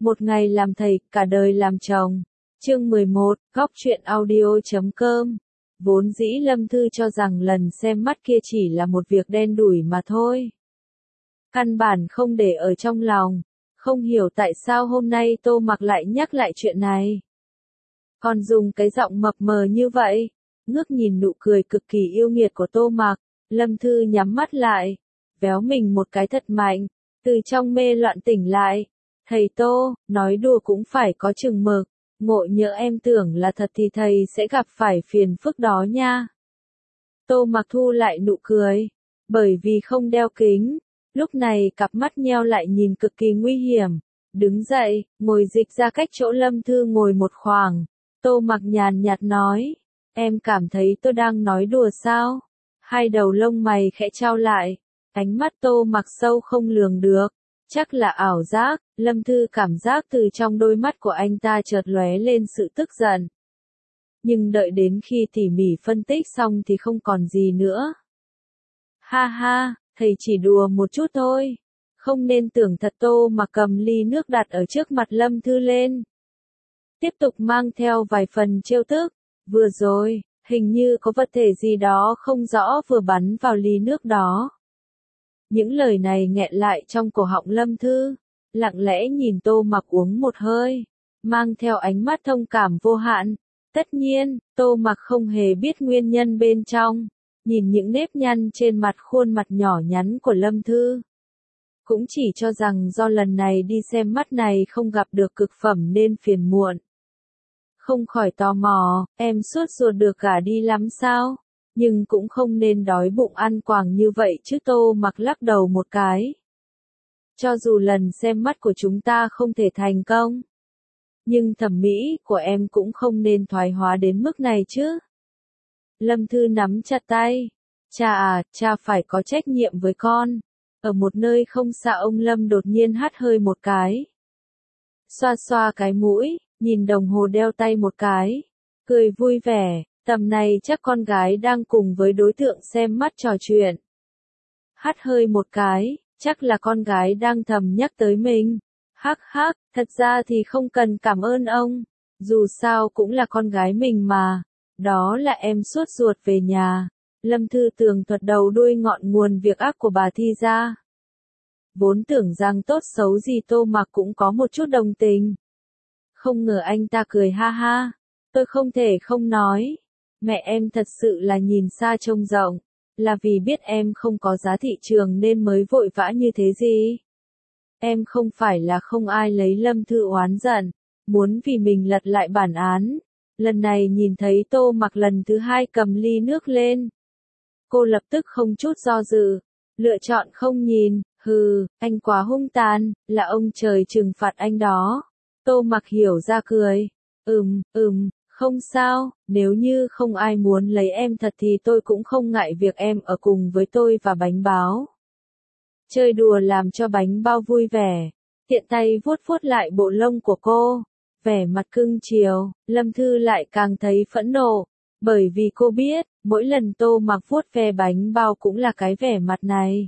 Một ngày làm thầy, cả đời làm chồng. Chương 11, góc truyện audio.com. Vốn dĩ Lâm Thư cho rằng lần xem mắt kia chỉ là một việc đen đủi mà thôi. Căn bản không để ở trong lòng. Không hiểu tại sao hôm nay Tô Mặc lại nhắc lại chuyện này. Còn dùng cái giọng mập mờ như vậy. Ngước nhìn nụ cười cực kỳ yêu nghiệt của Tô Mặc, Lâm Thư nhắm mắt lại, véo mình một cái thật mạnh, từ trong mê loạn tỉnh lại. Thầy Tô, nói đùa cũng phải có chừng mực, ngộ nhỡ em tưởng là thật thì thầy sẽ gặp phải phiền phức đó nha. Tô Mặc thu lại nụ cười, bởi vì không đeo kính, lúc này cặp mắt nheo lại nhìn cực kỳ nguy hiểm. Đứng dậy, ngồi dịch ra cách chỗ Lâm Thư ngồi một khoảng, Tô Mặc nhàn nhạt nói, em cảm thấy tôi đang nói đùa sao? Hai đầu lông mày khẽ trao lại, ánh mắt Tô Mặc sâu không lường được, chắc là ảo giác. Lâm Thư cảm giác từ trong đôi mắt của anh ta chợt lóe lên sự tức giận. Nhưng đợi đến khi tỉ mỉ phân tích xong thì không còn gì nữa. Ha ha, thầy chỉ đùa một chút thôi. Không nên tưởng thật. Tô Mặc cầm ly nước đặt ở trước mặt Lâm Thư lên. Tiếp tục mang theo vài phần trêu tức. Vừa rồi, hình như có vật thể gì đó không rõ vừa bắn vào ly nước đó. Những lời này nghẹn lại trong cổ họng Lâm Thư, lặng lẽ nhìn Tô Mặc uống một hơi, mang theo ánh mắt thông cảm vô hạn. Tất nhiên, Tô Mặc không hề biết nguyên nhân bên trong, nhìn những nếp nhăn trên mặt khuôn mặt nhỏ nhắn của Lâm Thư. Cũng chỉ cho rằng do lần này đi xem mắt này không gặp được cực phẩm nên phiền muộn. Không khỏi tò mò, em suốt ruột được gả đi lắm sao? Nhưng cũng không nên đói bụng ăn quàng như vậy chứ. Tô Mặc lắc đầu một cái. Cho dù lần xem mắt của chúng ta không thể thành công, nhưng thẩm mỹ của em cũng không nên thoái hóa đến mức này chứ. Lâm Thư nắm chặt tay. Cha phải có trách nhiệm với con. Ở một nơi không xa ông Lâm đột nhiên hắt hơi một cái. Xoa xoa cái mũi, nhìn đồng hồ đeo tay một cái. Cười vui vẻ, tầm này chắc con gái đang cùng với đối tượng xem mắt trò chuyện. Hắt hơi một cái, chắc là con gái đang thầm nhắc tới mình. Hắc hắc, thật ra thì không cần cảm ơn ông. Dù sao cũng là con gái mình mà. Đó là em suốt ruột về nhà. Lâm Thư tường thuật đầu đuôi ngọn nguồn việc ác của bà Thi ra. Vốn tưởng rằng tốt xấu gì Tô Mặc cũng có một chút đồng tình. Không ngờ anh ta cười ha ha. Tôi không thể không nói. Mẹ em thật sự là nhìn xa trông rộng. Là vì biết em không có giá thị trường nên mới vội vã như thế gì. Em không phải là không ai lấy. Lâm Thư oán giận, muốn vì mình lật lại bản án. Lần này nhìn thấy Tô Mặc lần thứ hai cầm ly nước lên. Cô lập tức không chút do dự, lựa chọn không nhìn. Hừ, anh quá hung tàn, là ông trời trừng phạt anh đó. Tô Mặc hiểu ra cười. Không sao, nếu như không ai muốn lấy em thật thì tôi cũng không ngại việc em ở cùng với tôi và bánh bao. Chơi đùa làm cho bánh bao vui vẻ, tiện tay vuốt vuốt lại bộ lông của cô. Vẻ mặt cưng chiều, Lâm Thư lại càng thấy phẫn nộ, bởi vì cô biết, mỗi lần Tô Mặc vuốt ve bánh bao cũng là cái vẻ mặt này.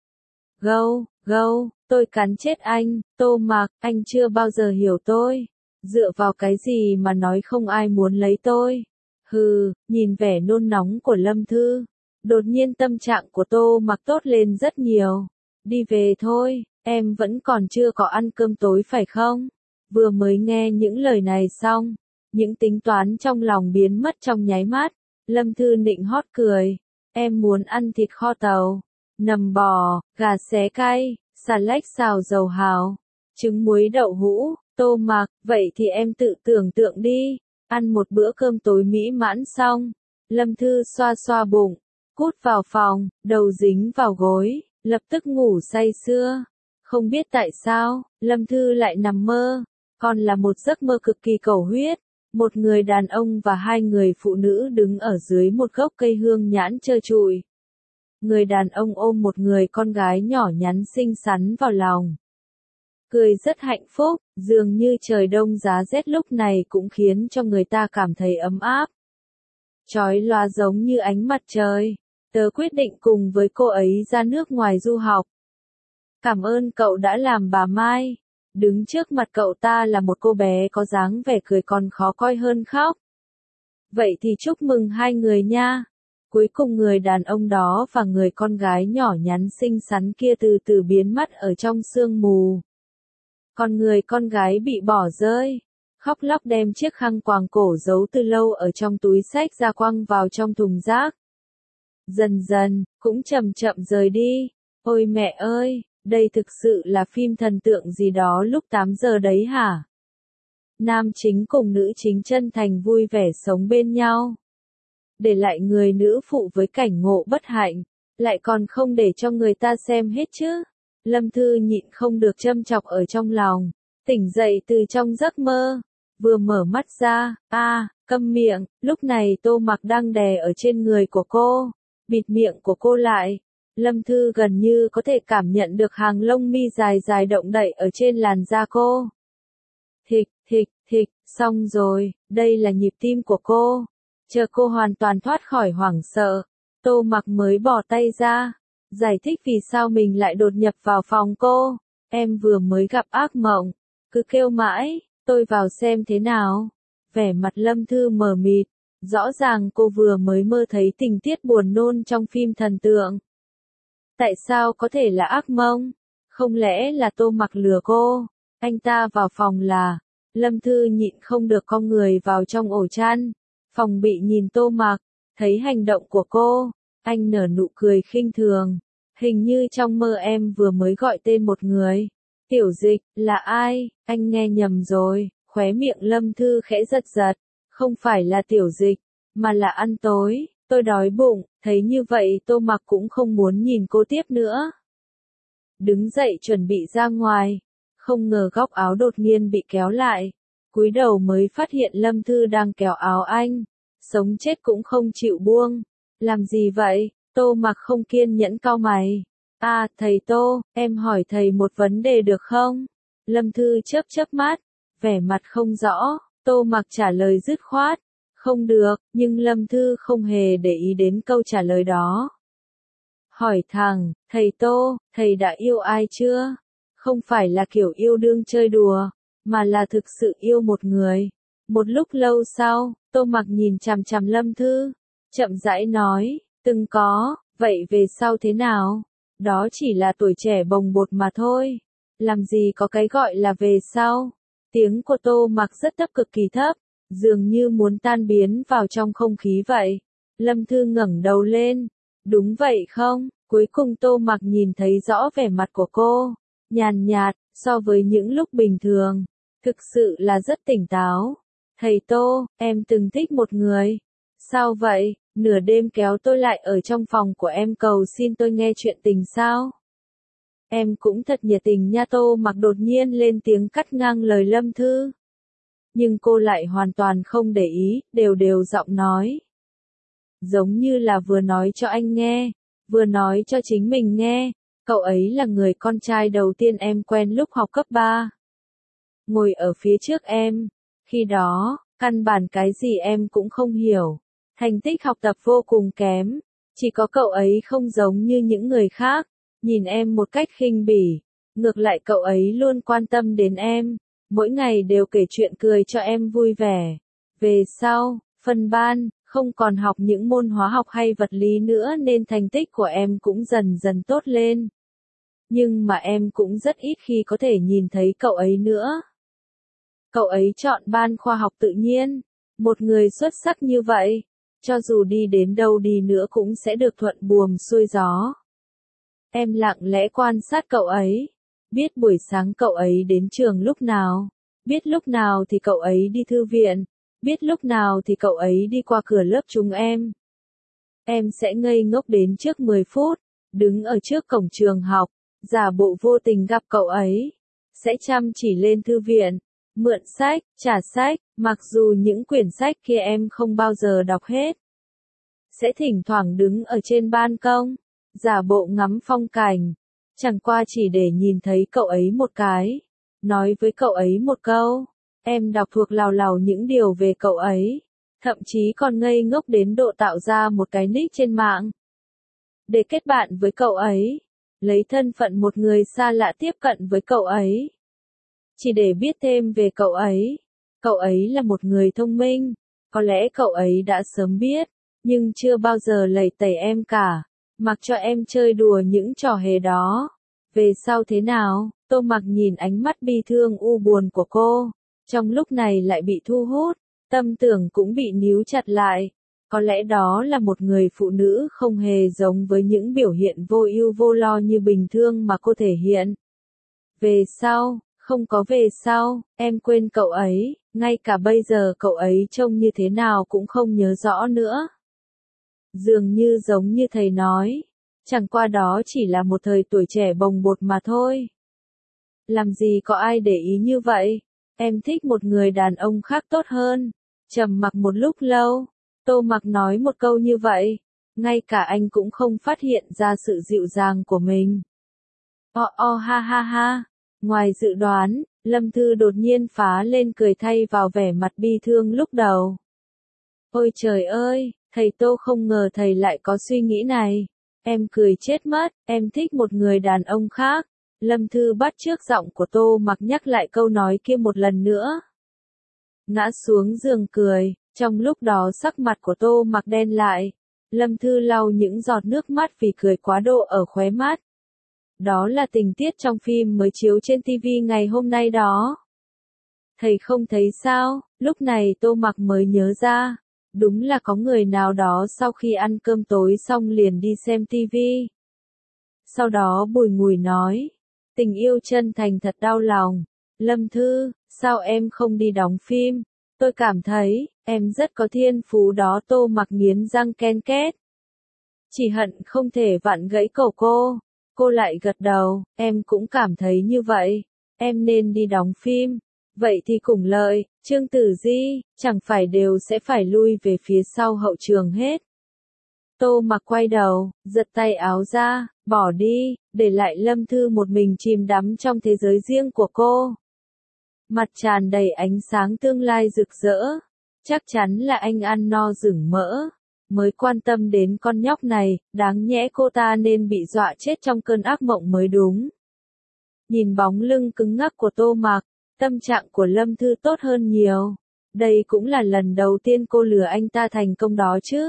Gâu, tôi cắn chết anh. Tô Mặc, anh chưa bao giờ hiểu tôi. Dựa vào cái gì mà nói không ai muốn lấy tôi? Hừ, nhìn vẻ nôn nóng của Lâm Thư, đột nhiên tâm trạng của Tô Mặc tốt lên rất nhiều. Đi về thôi, em vẫn còn chưa có ăn cơm tối phải không? Vừa mới nghe những lời này xong, những tính toán trong lòng biến mất trong nháy mắt. Lâm Thư nịnh hót cười. Em muốn ăn thịt kho tàu, nầm bò, gà xé cay, xà lách xào dầu hào, trứng muối đậu hũ. Tô Mặc, vậy thì em tự tưởng tượng đi. Ăn một bữa cơm tối mỹ mãn xong, Lâm Thư xoa xoa bụng, cút vào phòng, đầu dính vào gối, lập tức ngủ say sưa. Không biết tại sao, Lâm Thư lại nằm mơ. Còn là một giấc mơ cực kỳ cầu huyết. Một người đàn ông và hai người phụ nữ đứng ở dưới một gốc cây hương nhãn trơ trụi. Người đàn ông ôm một người con gái nhỏ nhắn xinh xắn vào lòng. Cười rất hạnh phúc, dường như trời đông giá rét lúc này cũng khiến cho người ta cảm thấy ấm áp. Chói lòa giống như ánh mặt trời. Tớ quyết định cùng với cô ấy ra nước ngoài du học. Cảm ơn cậu đã làm bà Mai. Đứng trước mặt cậu ta là một cô bé có dáng vẻ cười còn khó coi hơn khóc. Vậy thì chúc mừng hai người nha. Cuối cùng người đàn ông đó và người con gái nhỏ nhắn xinh xắn kia từ từ biến mất ở trong sương mù. Còn người con gái bị bỏ rơi, khóc lóc đem chiếc khăn quàng cổ giấu từ lâu ở trong túi xách ra quăng vào trong thùng rác. Dần dần, cũng chậm chậm rời đi. Ôi mẹ ơi, đây thực sự là phim thần tượng gì đó lúc 8 giờ đấy hả? Nam chính cùng nữ chính chân thành vui vẻ sống bên nhau. Để lại người nữ phụ với cảnh ngộ bất hạnh, lại còn không để cho người ta xem hết chứ. Lâm Thư nhịn không được châm chọc ở trong lòng, tỉnh dậy từ trong giấc mơ, vừa mở mắt ra, câm miệng, lúc này Tô Mặc đang đè ở trên người của cô, bịt miệng của cô lại. Lâm Thư gần như có thể cảm nhận được hàng lông mi dài dài động đậy ở trên làn da cô. Thịch, thịch, thịch, xong rồi, đây là nhịp tim của cô. Chờ cô hoàn toàn thoát khỏi hoảng sợ, Tô Mặc mới bỏ tay ra, giải thích vì sao mình lại đột nhập vào phòng cô. Em vừa mới gặp ác mộng, cứ kêu mãi, tôi vào xem thế nào. Vẻ mặt Lâm Thư mờ mịt, rõ ràng cô vừa mới mơ thấy tình tiết buồn nôn trong phim thần tượng. Tại sao có thể là ác mộng? Không lẽ là Tô Mặc lừa cô? Anh ta vào phòng là... Lâm Thư nhịn không được cong người vào trong ổ chăn. Phòng bị nhìn Tô Mặc, thấy hành động của cô, anh nở nụ cười khinh thường. Hình như trong mơ em vừa mới gọi tên một người. Tiểu Dịch, là ai? Anh nghe nhầm rồi. Khóe miệng Lâm Thư khẽ giật giật. Không phải là Tiểu Dịch, mà là ăn tối. Tôi đói bụng. Thấy như vậy Tô Mặc cũng không muốn nhìn cô tiếp nữa. Đứng dậy chuẩn bị ra ngoài. Không ngờ góc áo đột nhiên bị kéo lại. Cúi đầu mới phát hiện Lâm Thư đang kéo áo anh. Sống chết cũng không chịu buông. Làm gì vậy? Tô Mặc không kiên nhẫn cau mày. Thầy Tô, em hỏi thầy một vấn đề được không? Lâm Thư chớp chớp mắt, vẻ mặt không rõ. Tô Mặc trả lời dứt khoát. Không được, nhưng Lâm Thư không hề để ý đến câu trả lời đó. Hỏi thẳng, thầy Tô, thầy đã yêu ai chưa? Không phải là kiểu yêu đương chơi đùa, mà là thực sự yêu một người. Một lúc lâu sau, Tô Mặc nhìn chằm chằm Lâm Thư, chậm rãi nói, từng có, vậy về sau thế nào? Đó chỉ là tuổi trẻ bồng bột mà thôi. Làm gì có cái gọi là về sau? Tiếng của Tô Mặc rất thấp, cực kỳ thấp, dường như muốn tan biến vào trong không khí vậy. Lâm Thư ngẩng đầu lên. Đúng vậy không? Cuối cùng Tô Mặc nhìn thấy rõ vẻ mặt của cô. Nhàn nhạt, so với những lúc bình thường. Thực sự là rất tỉnh táo. Thầy Tô, em từng thích một người. Sao vậy? Nửa đêm kéo tôi lại ở trong phòng của em cầu xin tôi nghe chuyện tình sao? Em cũng thật nhiệt tình nha. Tô Mặc đột nhiên lên tiếng cắt ngang lời Lâm Thư. Nhưng cô lại hoàn toàn không để ý, đều đều giọng nói. Giống như là vừa nói cho anh nghe, vừa nói cho chính mình nghe. Cậu ấy là người con trai đầu tiên em quen lúc học cấp 3. Ngồi ở phía trước em. Khi đó, căn bản cái gì em cũng không hiểu. Thành tích học tập vô cùng kém. Chỉ có cậu ấy không giống như những người khác. Nhìn em một cách khinh bỉ. Ngược lại cậu ấy luôn quan tâm đến em. Mỗi ngày đều kể chuyện cười cho em vui vẻ. Về sau, phân ban, không còn học những môn hóa học hay vật lý nữa nên thành tích của em cũng dần dần tốt lên. Nhưng mà em cũng rất ít khi có thể nhìn thấy cậu ấy nữa. Cậu ấy chọn ban khoa học tự nhiên. Một người xuất sắc như vậy, cho dù đi đến đâu đi nữa cũng sẽ được thuận buồm xuôi gió. Em lặng lẽ quan sát cậu ấy. Biết buổi sáng cậu ấy đến trường lúc nào. Biết lúc nào thì cậu ấy đi thư viện. Biết lúc nào thì cậu ấy đi qua cửa lớp chúng em. Em sẽ ngây ngốc đến trước 10 phút, đứng ở trước cổng trường học, giả bộ vô tình gặp cậu ấy. Sẽ chăm chỉ lên thư viện, mượn sách, trả sách, mặc dù những quyển sách kia em không bao giờ đọc hết. Sẽ thỉnh thoảng đứng ở trên ban công, giả bộ ngắm phong cảnh, chẳng qua chỉ để nhìn thấy cậu ấy một cái, nói với cậu ấy một câu. Em đọc thuộc lào lào những điều về cậu ấy, thậm chí còn ngây ngốc đến độ tạo ra một cái nick trên mạng. Để kết bạn với cậu ấy, lấy thân phận một người xa lạ tiếp cận với cậu ấy. chỉ để biết thêm về cậu ấy. Cậu ấy là một người thông minh, có lẽ cậu ấy đã sớm biết, nhưng chưa bao giờ lầy tẩy em cả, mặc cho em chơi đùa những trò hề đó. Về sau thế nào? Tô Mặc nhìn ánh mắt bi thương u buồn của cô, trong lúc này lại bị thu hút, tâm tưởng cũng bị níu chặt lại. Có lẽ đó là một người phụ nữ không hề giống với những biểu hiện vô ưu vô lo như bình thường mà cô thể hiện. Về sau, không có về sau, em quên cậu ấy, ngay cả bây giờ cậu ấy trông như thế nào cũng không nhớ rõ nữa. Dường như giống như thầy nói, chẳng qua đó chỉ là một thời tuổi trẻ bồng bột mà thôi. Làm gì có ai để ý như vậy, em thích một người đàn ông khác tốt hơn. Trầm mặc một lúc lâu, Tô Mặc nói một câu như vậy, ngay cả anh cũng không phát hiện ra sự dịu dàng của mình. Ha ha ha, ngoài dự đoán, Lâm Thư đột nhiên phá lên cười thay vào vẻ mặt bi thương lúc đầu. Ôi trời ơi, thầy Tô không ngờ thầy lại có suy nghĩ này. Em cười chết mất, em thích một người đàn ông khác. Lâm Thư bắt chước giọng của Tô Mặc nhắc lại câu nói kia một lần nữa. Ngã xuống giường cười, trong lúc đó sắc mặt của Tô Mặc đen lại. Lâm Thư lau những giọt nước mắt vì cười quá độ ở khóe mắt. Đó là tình tiết trong phim mới chiếu trên TV ngày hôm nay đó. Thầy không thấy sao? Lúc này Tô Mặc mới nhớ ra, đúng là có người nào đó sau khi ăn cơm tối xong liền đi xem TV. Sau đó bùi ngùi nói, tình yêu chân thành thật đau lòng. Lâm Thư, sao em không đi đóng phim? Tôi cảm thấy, em rất có thiên phú đó. Tô Mặc nghiến răng ken két. Chỉ hận không thể vặn gãy cổ cô. Cô lại gật đầu, em cũng cảm thấy như vậy. Em nên đi đóng phim. Vậy thì cùng lợi, Trương Tử Di, chẳng phải đều sẽ phải lui về phía sau hậu trường hết. Tô Mặc quay đầu, giật tay áo ra, bỏ đi, để lại Lâm Thư một mình chìm đắm trong thế giới riêng của cô. Mặt tràn đầy ánh sáng tương lai rực rỡ. Chắc chắn là anh ăn no rửng mỡ, mới quan tâm đến con nhóc này, đáng nhẽ cô ta nên bị dọa chết trong cơn ác mộng mới đúng. Nhìn bóng lưng cứng ngắc của Tô Mặc, tâm trạng của Lâm Thư tốt hơn nhiều. Đây cũng là lần đầu tiên cô lừa anh ta thành công đó chứ.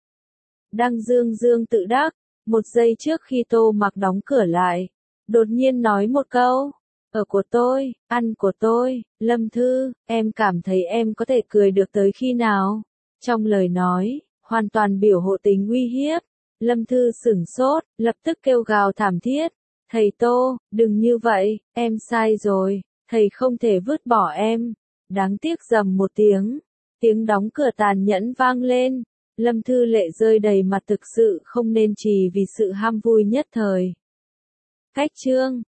Đang dương tự đắc, một giây trước khi Tô Mặc đóng cửa lại, đột nhiên nói một câu, ở của tôi, ăn của tôi. Lâm Thư, em cảm thấy em có thể cười được tới khi nào? Trong lời nói, hoàn toàn biểu hộ tính uy hiếp. Lâm Thư sửng sốt, lập tức kêu gào thảm thiết. Thầy Tô, đừng như vậy, em sai rồi, thầy không thể vứt bỏ em. Đáng tiếc rầm một tiếng, tiếng đóng cửa tàn nhẫn vang lên. Lâm Thư lệ rơi đầy mặt, thực sự không nên trì vì sự ham vui nhất thời. Cách chương